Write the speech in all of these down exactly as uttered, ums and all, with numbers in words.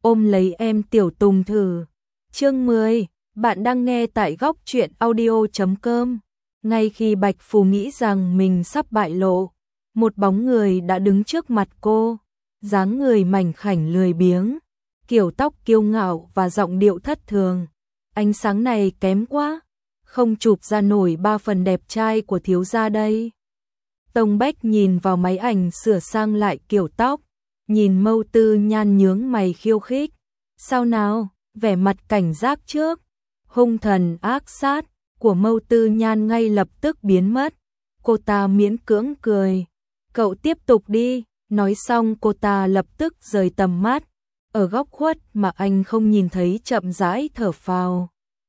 ôm lấy em Tiểu Tùng thử. Chương mười, bạn đang nghe tại góc truyện audio chấm com. Ngay khi Bạch Phù nghĩ rằng mình sắp bại lộ, một bóng người đã đứng trước mặt cô, dáng người mảnh khảnh lười biếng, kiểu tóc kiêu ngạo và giọng điệu thất thường. Ánh sáng này kém quá, không chụp ra nổi ba phần đẹp trai của thiếu gia đây. Tông Bách nhìn vào máy ảnh sửa sang lại kiểu tóc, nhìn Mâu Tư Nhan nhướng mày khiêu khích. Sao nào, vẻ mặt cảnh giác trước, hung thần ác sát của Mâu Tư Nhan ngay lập tức biến mất. Cô ta miễn cưỡng cười. Cậu tiếp tục đi, nói xong cô ta lập tức rời tầm mắt. Ở góc khuất mà anh không nhìn thấy chậm rãi thở phào.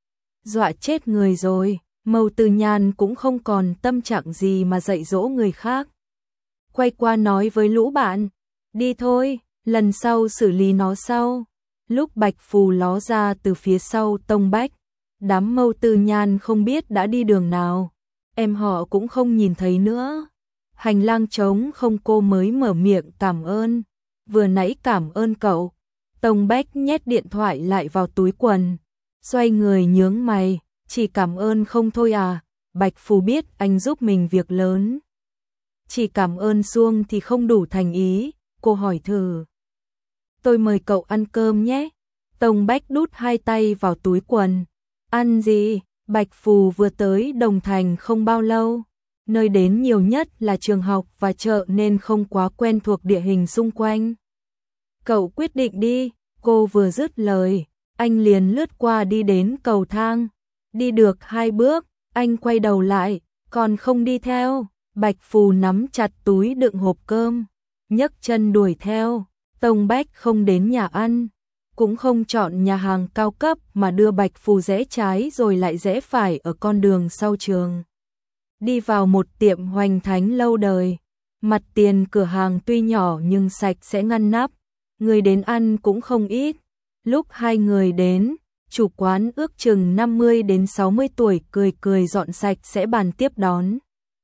Dọa chết người rồi, Mâu Tư Nhan cũng không còn tâm trạng gì mà dạy dỗ người khác. Quay qua nói với lũ bạn, đi thôi, lần sau xử lý nó sau. Lúc Bạch Phù ló ra từ phía sau Tông Bách, đám Mâu Tư Nhan không biết đã đi đường nào, em họ cũng không nhìn thấy nữa. Hành lang trống không, cô mới mở miệng cảm ơn. Vừa nãy cảm ơn cậu. Tông Bách nhét điện thoại lại vào túi quần, xoay người nhướng mày, chỉ cảm ơn không thôi à? Bạch Phù biết anh giúp mình việc lớn. Chỉ cảm ơn suông thì không đủ thành ý, cô hỏi thử. Tôi mời cậu ăn cơm nhé. Tông Bách đút hai tay vào túi quần. Ăn gì? Bạch Phù vừa tới Đồng Thành không bao lâu. Nơi đến nhiều nhất là trường học và chợ nên không quá quen thuộc địa hình xung quanh. Cậu quyết định đi, cô vừa dứt lời, anh liền lướt qua đi đến cầu thang. Đi được hai bước, anh quay đầu lại, còn không đi theo. Bạch Phù nắm chặt túi đựng hộp cơm, nhấc chân đuổi theo. Tông Bách không đến nhà ăn, cũng không chọn nhà hàng cao cấp mà đưa Bạch Phù rẽ trái rồi lại rẽ phải ở con đường sau trường. Đi vào một tiệm hoành thánh lâu đời, mặt tiền cửa hàng tuy nhỏ nhưng sạch sẽ ngăn nắp, người đến ăn cũng không ít. Lúc hai người đến, chủ quán ước chừng năm mươi đến sáu mươi tuổi cười cười dọn sạch sẽ bàn tiếp đón.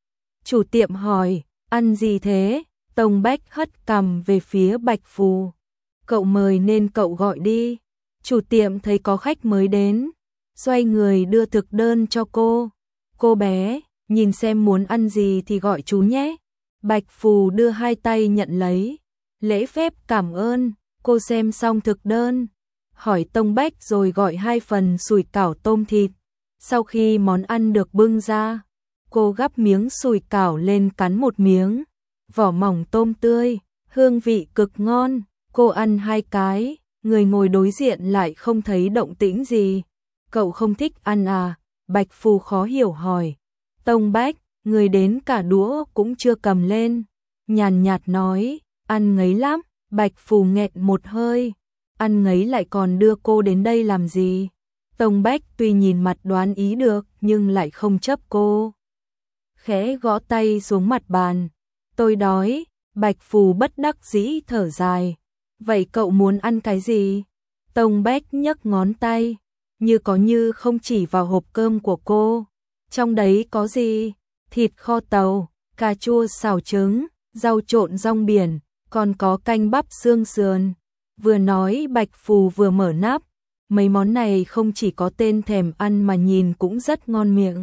Chủ tiệm hỏi, ăn gì thế? Tông Bách hất cằm về phía Bạch Phù. Cậu mời nên cậu gọi đi. Chủ tiệm thấy có khách mới đến, xoay người đưa thực đơn cho cô. Cô bé, nhìn xem muốn ăn gì thì gọi chú nhé. Bạch Phù đưa hai tay nhận lấy, lễ phép cảm ơn. Cô xem xong thực đơn, hỏi Tông Bách rồi gọi hai phần sủi cảo tôm thịt. Sau khi món ăn được bưng ra, cô gắp miếng sủi cảo lên cắn một miếng, vỏ mỏng tôm tươi, hương vị cực ngon. Cô ăn hai cái, người ngồi đối diện lại không thấy động tĩnh gì. Cậu không thích ăn à? Bạch Phù khó hiểu hỏi. Tông Bách, người đến cả đũa cũng chưa cầm lên, nhàn nhạt nói, ăn ngấy lắm. Bạch Phù nghẹn một hơi, ăn ngấy lại còn đưa cô đến đây làm gì? Tông Bách tuy nhìn mặt đoán ý được nhưng lại không chấp cô. Khẽ gõ tay xuống mặt bàn. Tôi đói. Bạch Phù bất đắc dĩ thở dài. Vậy cậu muốn ăn cái gì? Tông Bách nhấc ngón tay, như có như không chỉ vào hộp cơm của cô. Trong đấy có gì? Thịt kho tàu, cà chua xào trứng, rau trộn rong biển, còn có canh bắp xương sườn. Vừa nói Bạch Phù vừa mở nắp. Mấy món này không chỉ có tên thèm ăn mà nhìn cũng rất ngon miệng.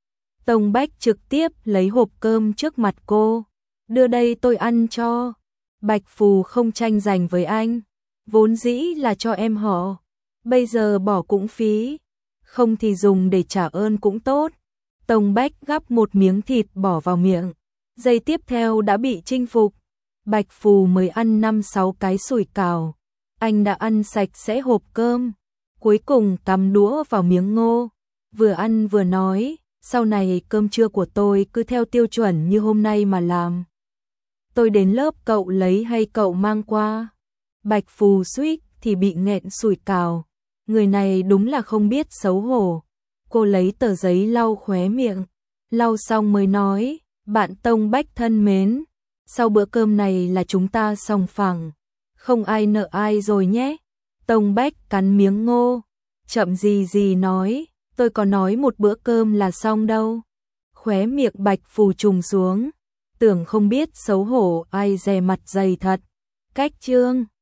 Tông Bách trực tiếp lấy hộp cơm trước mặt cô. Đưa đây tôi ăn cho. Bạch Phù không tranh giành với anh. Vốn dĩ là cho em họ, bây giờ bỏ cũng phí, không thì dùng để trả ơn cũng tốt. Tông Bách gắp một miếng thịt bỏ vào miệng, giây tiếp theo đã bị chinh phục. Bạch Phù mới ăn năm sáu cái sủi cảo, anh đã ăn sạch sẽ hộp cơm, cuối cùng cắm đũa vào miếng ngô, vừa ăn vừa nói, sau này cơm trưa của tôi cứ theo tiêu chuẩn như hôm nay mà làm. Tôi đến lớp cậu lấy hay cậu mang qua? Bạch Phù suýt thì bị nghẹn sủi cảo, người này đúng là không biết xấu hổ. Cô lấy tờ giấy lau khóe miệng, lau xong mới nói, bạn Tông Bách thân mến, sau bữa cơm này là chúng ta sòng phẳng, không ai nợ ai rồi nhé. Tông Bách cắn miếng ngô, chậm gì gì nói, tôi có nói một bữa cơm là xong đâu. Khóe miệng Bạch Phù trùng xuống, tưởng không biết xấu hổ ai dè mặt dày thật. Cách chương